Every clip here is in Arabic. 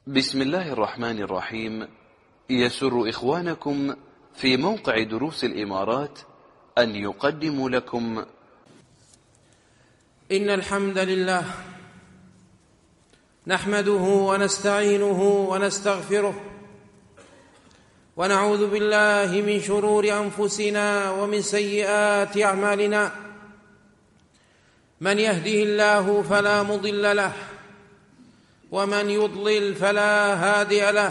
بسم الله الرحمن الرحيم. يسر إخوانكم في موقع دروس الإمارات أن يقدموا لكم إن الحمد لله نحمده ونستعينه ونستغفره ونعوذ بالله من شرور أنفسنا ومن سيئات أعمالنا. من يهده الله فلا مضل له ومن يضلل فلا هادي له،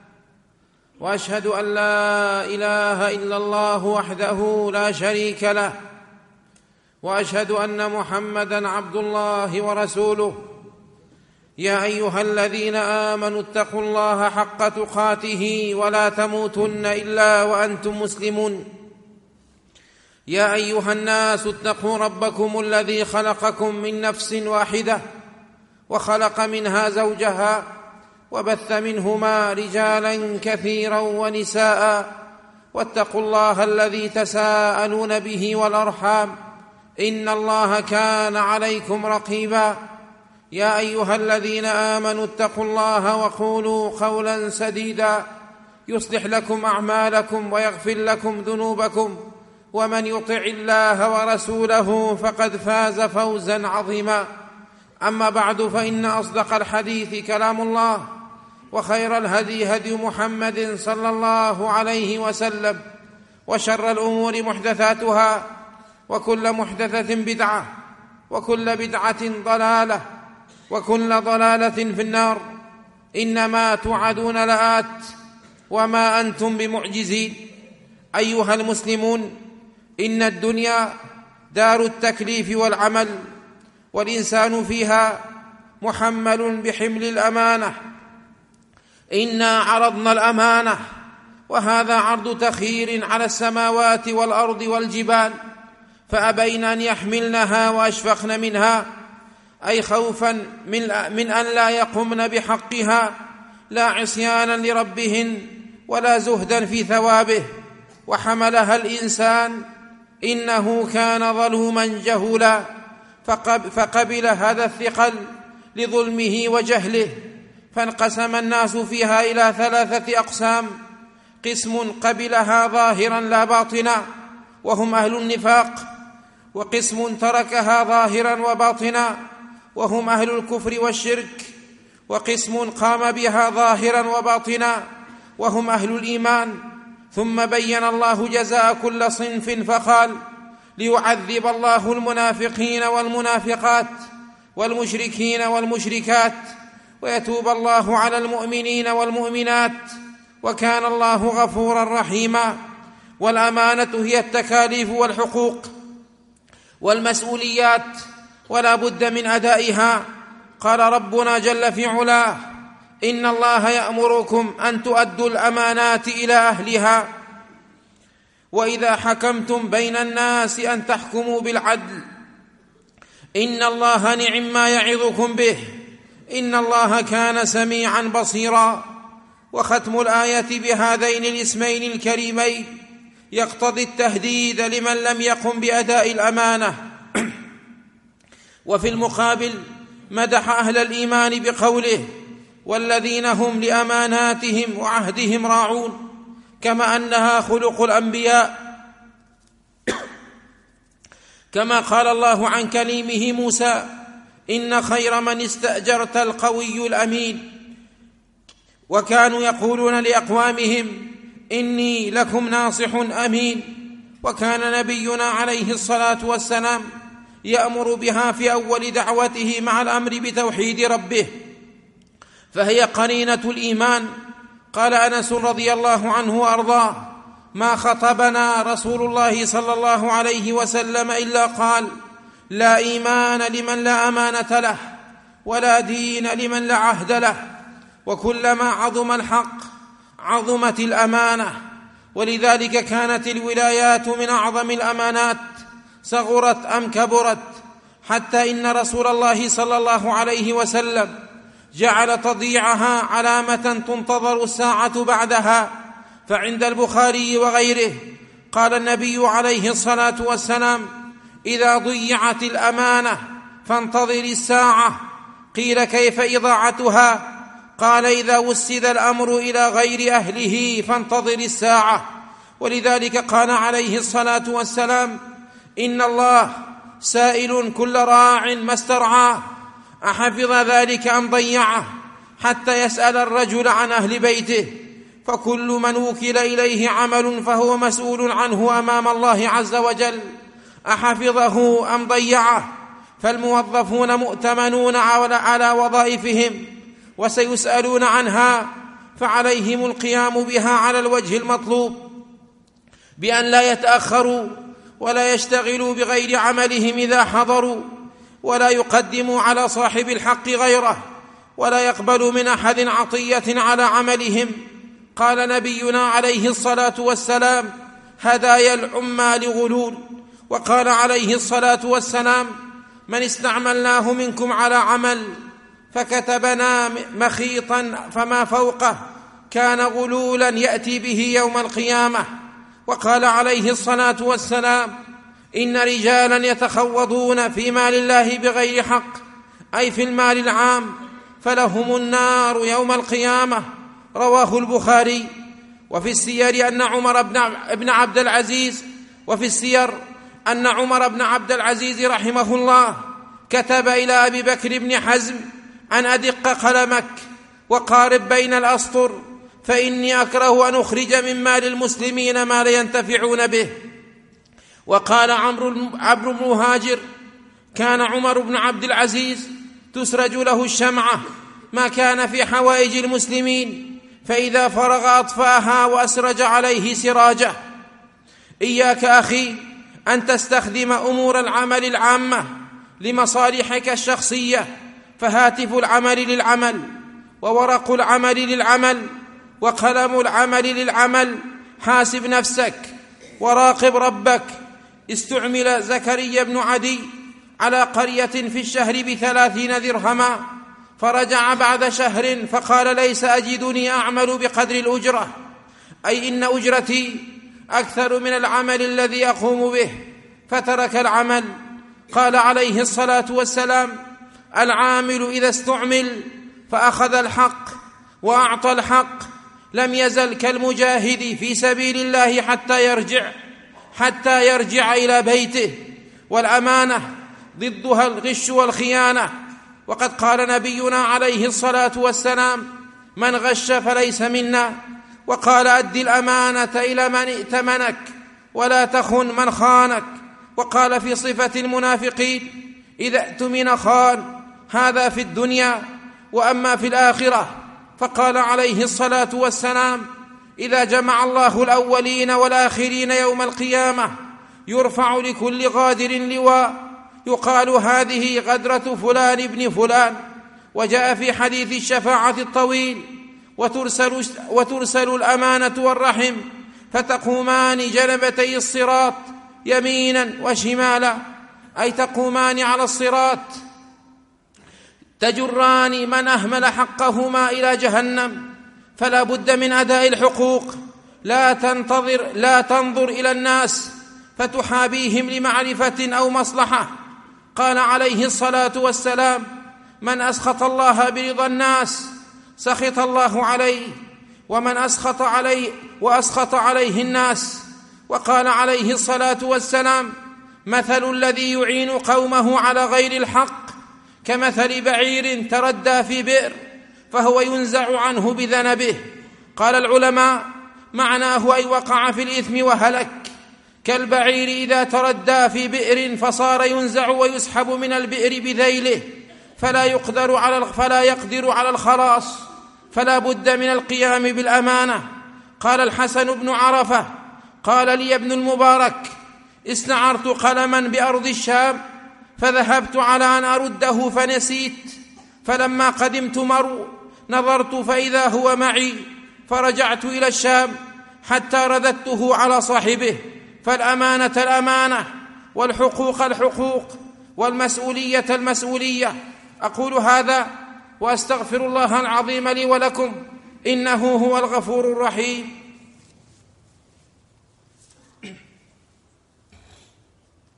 وأشهد أن لا إله إلا الله وحده لا شريك له، وأشهد أن محمدًا عبد الله ورسوله. يا أيها الذين آمنوا اتقوا الله حق تقاته ولا تموتن إلا وأنتم مسلمون. يا أيها الناس اتقوا ربكم الذي خلقكم من نفس واحدة وخلق منها زوجها وبث منهما رجالا كثيرا ونساء، واتقوا الله الذي تساءلون به والأرحام إن الله كان عليكم رقيبا. يا أيها الذين آمنوا اتقوا الله وقولوا قولا سديدا يصلح لكم أعمالكم ويغفر لكم ذنوبكم، ومن يطع الله ورسوله فقد فاز فوزا عظيما. أما بعد، فإن أصدق الحديث كلام الله، وخير الهدي هدي محمد صلى الله عليه وسلم، وشر الأمور محدثاتها، وكل محدثة بدعة، وكل بدعة ضلالة، وكل ضلالة في النار. إنما توعدون لآت وما أنتم بمعجزين. أيها المسلمون، إن الدنيا دار التكليف والعمل، والإنسان فيها محمل بحمل الأمانة. إنا عرضنا الأمانة، وهذا عرض تخيير على السماوات والأرض والجبال، فأبين أن يحملنها وأشفقن منها، أي خوفا من أن لا يقمن بحقها، لا عصيانا لربهن ولا زهدا في ثوابه. وحملها الإنسان إنه كان ظلوما جهولا، فقبل هذا الثقل لظلمه وجهله. فانقسم الناس فيها إلى 3 أقسام: قسم قبلها ظاهرا لا باطنا وهم أهل النفاق، وقسم تركها ظاهرا وباطنا وهم أهل الكفر والشرك، وقسم قام بها ظاهرا وباطنا وهم أهل الإيمان. ثم بين الله جزاء كل صنف فقال: ليعذب الله المنافقين والمنافقات والمشركين والمشركات، ويتوب الله على المؤمنين والمؤمنات، وكان الله غفورا رحيما. والأمانة هي التكاليف والحقوق والمسؤوليات، ولا بد من أدائها. قال ربنا جل في علاه: إن الله يأمركم أن تؤدوا الأمانات إلى أهلها، وإذا حكمتم بين الناس أن تحكموا بالعدل، إن الله نعم ما يعظكم به، إن الله كان سميعا بصيرا. وختم الآية بهذين الاسمين الكريمين يقتضي التهديد لمن لم يقم بأداء الأمانة. وفي المقابل مدح أهل الإيمان بقوله: والذين هم لأماناتهم وعهدهم راعون، كما أنها خلق الأنبياء، كما قال الله عن كليمه موسى: إن خير من استأجرت القوي الأمين. وكانوا يقولون لأقوامهم: إني لكم ناصح أمين. وكان نبينا عليه الصلاة والسلام يأمر بها في أول دعوته مع الأمر بتوحيد ربه، فهي قرينة الإيمان. قال أنس رضي الله عنه وأرضاه: ما خطبنا رسول الله صلى الله عليه وسلم إلا قال: لا إيمان لمن لا أمانة له، ولا دين لمن لا عهد له. وكلما عظم الحق عظمت الأمانة، ولذلك كانت الولايات من أعظم الأمانات، صغرت أم كبرت، حتى إن رسول الله صلى الله عليه وسلم جعل تضييعها علامة تنتظر الساعة بعدها. فعند البخاري وغيره قال النبي عليه الصلاة والسلام: إذا ضيعت الأمانة فانتظر الساعة. قيل: كيف إضاعتها؟ قال: إذا وسد الأمر إلى غير أهله فانتظر الساعة. ولذلك قال عليه الصلاة والسلام: إن الله سائل كل راع ما استرعاه أحفظ ذلك أم ضيعه، حتى يسأل الرجل عن أهل بيته، فكل من وكل إليه عمل فهو مسؤول عنه أمام الله عز وجل أحفظه أم ضيعه. فالموظفون مؤتمنون على وظائفهم وسيسألون عنها، فعليهم القيام بها على الوجه المطلوب، بأن لا يتأخروا ولا يشتغلوا بغير عملهم إذا حضروا، ولا يقدموا على صاحب الحق غيره، ولا يقبلوا من أحد عطية على عملهم. قال نبينا عليه الصلاة والسلام: هدايا العمال غلول. وقال عليه الصلاة والسلام: من استعملناه منكم على عمل فكتبنا مخيطا فما فوقه كان غلولا يأتي به يوم القيامة. وقال عليه الصلاة والسلام: إن رجالا يتخوضون في مال الله بغير حق، أي في المال العام، فلهم النار يوم القيامة. رواه البخاري. وفي السير أن عمر بن عبد العزيز رحمه الله كتب إلى أبي بكر بن حزم أن أدق قلمك وقارب بين الأسطر، فإني أكره أن أخرج من مال المسلمين ما لا ينتفعون به. وقال عمرو بن مهاجر: كان عمر بن عبد العزيز تسرج له الشمعة ما كان في حوائج المسلمين، فإذا فرغ أطفاها وأسرج عليه سراجه. إياك أخي أن تستخدم أمور العمل العامة لمصالحك الشخصية، فهاتف العمل للعمل، وورق العمل للعمل، وقلم العمل للعمل. حاسب نفسك وراقب ربك. استعمل زكريا بن عدي على قرية في الشهر ب30 درهما، فرجع بعد شهر فقال: ليس أجدني أعمل بقدر الأجرة، أي إن أجرتي أكثر من العمل الذي أقوم به، فترك العمل. قال عليه الصلاة والسلام: العامل إذا استعمل فأخذ الحق وأعطى الحق لم يزل كالمجاهد في سبيل الله حتى يرجع إلى بيته. والأمانة ضدها الغش والخيانة. وقد قال نبينا عليه الصلاة والسلام: من غش فليس منا. وقال: أد الأمانة إلى من ائتمنك ولا تخن من خانك. وقال في صفة المنافقين: إذا اؤتمن خان. هذا في الدنيا. وأما في الآخرة فقال عليه الصلاة والسلام: إذا جمع الله الأولين والآخرين يوم القيامة يرفع لكل غادر لواء يقال: هذه غدرة فلان ابن فلان. وجاء في حديث الشفاعة الطويل: وترسل الأمانة والرحم فتقومان جنبتي الصراط يمينا وشمالا، أي تقومان على الصراط تجران من أهمل حقهما إلى جهنم. فلا بد من أداء الحقوق. لا تنظر إلى الناس فتحابيهم لمعرفة أو مصلحة. قال عليه الصلاة والسلام: من أسخط الله برضا الناس سخط الله عليه، ومن أسخط عليه الناس. وقال عليه الصلاة والسلام: مثل الذي يعين قومه على غير الحق كمثل بعير تردى في بئر فهو ينزع عنه بذنبه. قال العلماء: معناه أي وقع في الإثم وهلك، كالبعير إذا تردى في بئر فصار ينزع ويسحب من البئر بذيله فلا يقدر على الخلاص. فلا بد من القيام بالأمانة. قال الحسن بن عرفة: قال لي ابن المبارك: استعرت قلما بأرض الشام فذهبت على أن أرده فنسيت، فلما قدمت نظرت فإذا هو معي، فرجعت إلى الشام حتى رددته على صاحبه. فالأمانة الأمانة، والحقوق الحقوق، والمسؤولية المسؤولية. أقول هذا وأستغفر الله العظيم لي ولكم، إنه هو الغفور الرحيم.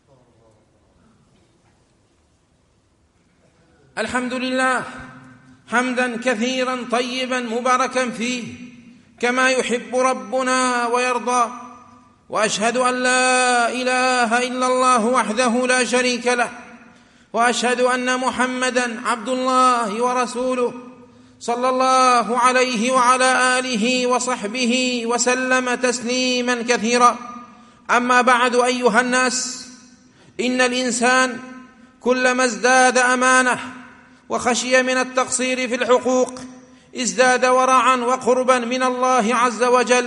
الحمد لله حمدا كثيرا طيبا مباركا فيه كما يحب ربنا ويرضى، وأشهد أن لا إله إلا الله وحده لا شريك له، وأشهد أن محمدا عبد الله ورسوله صلى الله عليه وعلى آله وصحبه وسلم تسليما كثيرا. أما بعد، أيها الناس، إن الإنسان كلما ازداد أمانة وخشي من التقصير في الحقوق ازداد ورعا وقربا من الله عز وجل،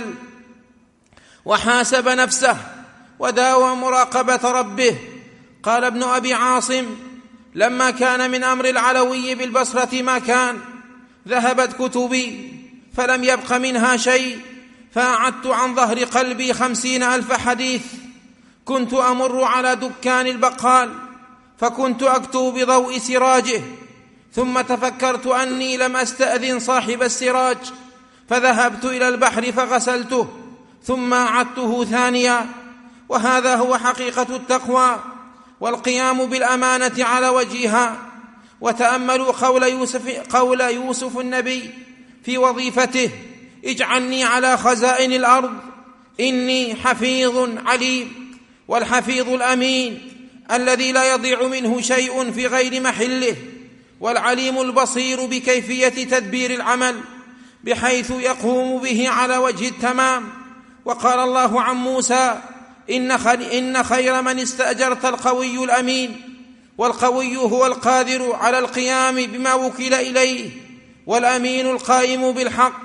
وحاسب نفسه وداوم مراقبة ربه. قال ابن أبي عاصم: لما كان من أمر العلوي بالبصرة ما كان، ذهبت كتبي فلم يبق منها شيء، فأعدت عن ظهر قلبي 50,000 حديث. كنت أمر على دكان البقال فكنت أكتب بضوء سراجه، ثم تفكرت أني لم أستأذن صاحب السراج، فذهبت إلى البحر فغسلته ثم أعدته ثانيا. وهذا هو حقيقة التقوى والقيام بالأمانة على وجهها. وتأملوا قول يوسف النبي في وظيفته: اجعلني على خزائن الأرض إني حفيظ عليم. والحفيظ الأمين الذي لا يضيع منه شيء في غير محله، والعليم البصير بكيفية تدبير العمل بحيث يقوم به على وجه التمام. وقال الله عن موسى: إن خير من استأجرت القوي الأمين. والقوي هو القادر على القيام بما وكل إليه، والأمين القائم بالحق.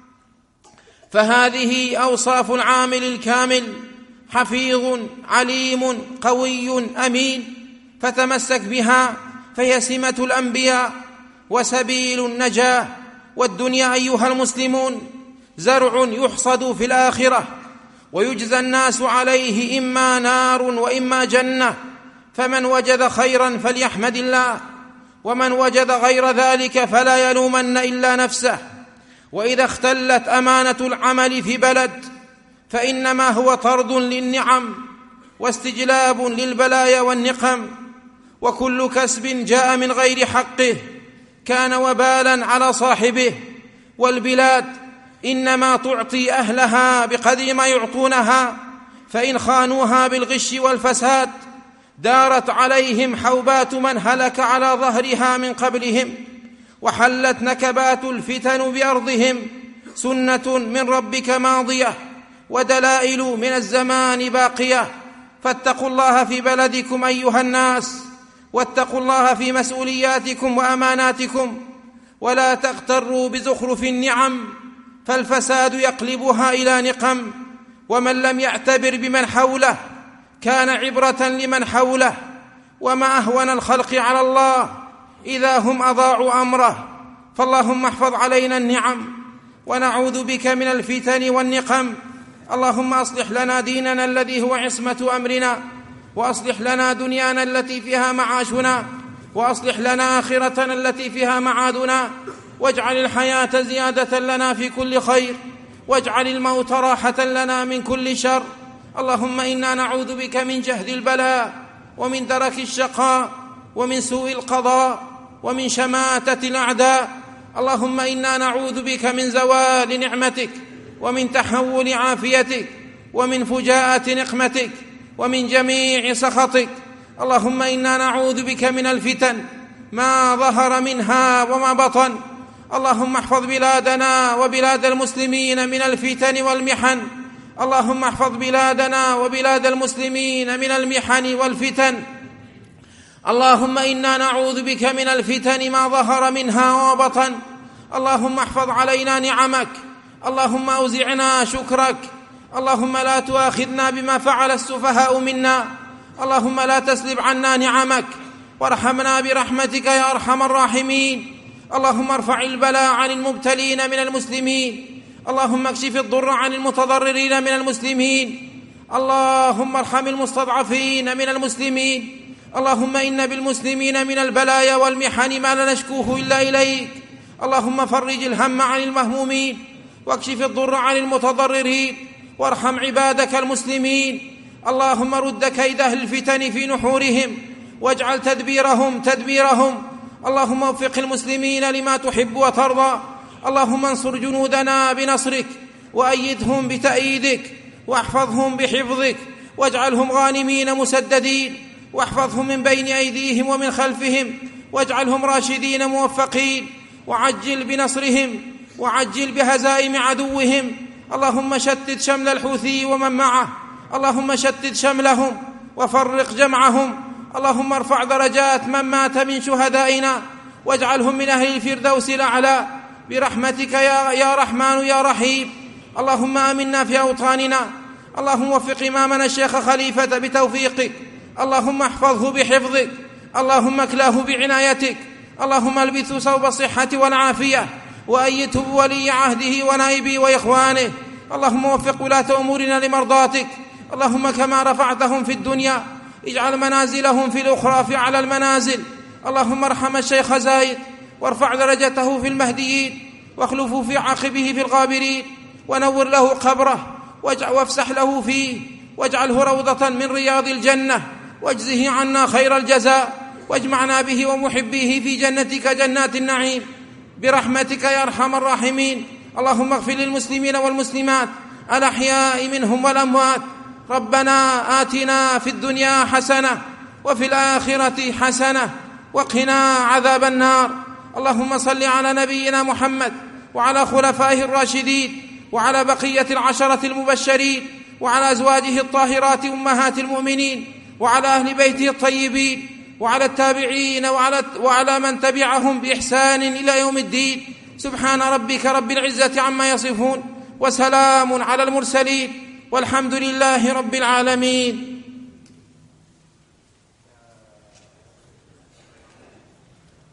فهذه أوصاف العامل الكامل: حفيظ عليم قوي أمين. فتمسك بها، فهي سمة الأنبياء وسبيل النجاة. والدنيا أيها المسلمون زرع يحصد في الآخرة، ويجزى الناس عليه إما نار وإما جنة، فمن وجد خيرا فليحمد الله، ومن وجد غير ذلك فلا يلومن إلا نفسه. وإذا اختلت أمانة العمل في بلد فإنما هو طرد للنعم واستجلاب للبلايا والنقم، وكل كسب جاء من غير حقه كان وبالا على صاحبه. والبلاد إنما تعطي أهلها بقدر ما يعطونها، فإن خانوها بالغش والفساد دارت عليهم حوبات من هلك على ظهرها من قبلهم، وحلت نكبات الفتن بأرضهم. سنة من ربك ماضية، ودلائل من الزمان باقية. فاتقوا الله في بلدكم أيها الناس، واتقوا الله في مسؤولياتكم وأماناتكم، ولا تغتروا بزخرف النعم، فالفساد يقلبها إلى نقم. ومن لم يعتبر بمن حوله كان عبرة لمن حوله. وما أهون الخلق على الله إذا هم أضاعوا أمره. فاللهم احفظ علينا النعم، ونعوذ بك من الفتن والنقم. اللهم أصلح لنا ديننا الذي هو عصمة أمرنا، وأصلح لنا دنيانا التي فيها معاشنا، وأصلح لنا آخرتنا التي فيها معادنا، واجعل الحياة زيادة لنا في كل خير، واجعل الموت راحة لنا من كل شر. اللهم إنا نعوذ بك من جهد البلاء، ومن درك الشقاء، ومن سوء القضاء، ومن شماتة الأعداء. اللهم إنا نعوذ بك من زوال نعمتك، ومن تحول عافيتك، ومن فجاءة نقمتك، ومن جميع سخطك. اللهم إنا نعوذ بك من الفتن ما ظهر منها وما بطن. اللهم احفظ بلادنا وبلاد المسلمين من الفتن والمحن. اللهم احفظ بلادنا وبلاد المسلمين من المحن والفتن. اللهم إنا نعوذ بك من الفتن ما ظهر منها وبطن. اللهم احفظ علينا نعمك، اللهم أوزعنا شكرك. اللهم لا تؤاخذنا بما فعل السفهاء منا. اللهم لا تسلب عنا نعمك، وارحمنا برحمتك يا أرحم الراحمين. اللهم ارفع البلاء عن المبتلين من المسلمين. اللهم اكشف الضر عن المتضررين من المسلمين. اللهم ارحم المستضعفين من المسلمين. اللهم إن بالمسلمين من البلايا والمحن ما لا نشكوه إلا إليك. اللهم فرج الهم عن المهمومين، واكشف الضر عن المتضررين، وارحم عبادك المسلمين. اللهم رد كيد أهل الفتن في نحورهم، واجعل تدبيرهم تدبيرهم. اللهم وفق المسلمين لما تحب وترضى. اللهم انصر جنودنا بنصرك وأيدهم بتأييدك واحفظهم بحفظك واجعلهم غانمين مسددين، واحفظهم من بين أيديهم ومن خلفهم، واجعلهم راشدين موفقين، وعجل بنصرهم وعجل بهزائم عدوهم. اللهم شتت شمل الحوثي ومن معه، اللهم شتت شملهم وفرق جمعهم. اللهم ارفع درجات من مات من شهدائنا واجعلهم من أهل الفردوس الأعلى برحمتك يا رحمن يا رحيم. اللهم آمنا في أوطاننا. اللهم وفق إمامنا الشيخ خليفة بتوفيقك، اللهم احفظه بحفظك، اللهم اكلاه بعنايتك، اللهم البثه ثوب الصحة والعافية، وأيده بولي عهده ونائبه وإخوانه. اللهم وفق ولاة أمورنا لمرضاتك. اللهم كما رفعتهم في الدنيا اجعل منازلهم في الأخرى في أعلى المنازل. اللهم ارحم الشيخ زايد وارفع درجته في المهديين، واخلفه في عقبه في الغابرين، ونور له قبره وافسح له فيه، واجعله روضة من رياض الجنة، واجزه عنا خير الجزاء، واجمعنا به ومحبيه في جنتك جنات النعيم برحمتك يا أرحم الراحمين. اللهم اغفر للمسلمين والمسلمات الأحياء منهم والأموات. ربنا آتنا في الدنيا حسنة وفي الآخرة حسنة وقنا عذاب النار. اللهم صل على نبينا محمد وعلى خلفائه الراشدين وعلى بقية العشرة المبشرين وعلى أزواجه الطاهرات أمهات المؤمنين وعلى أهل بيته الطيبين وعلى التابعين وعلى من تبعهم بإحسان إلى يوم الدين. سبحان ربك رب العزة عما يصفون، وسلام على المرسلين، والحمد لله رب العالمين.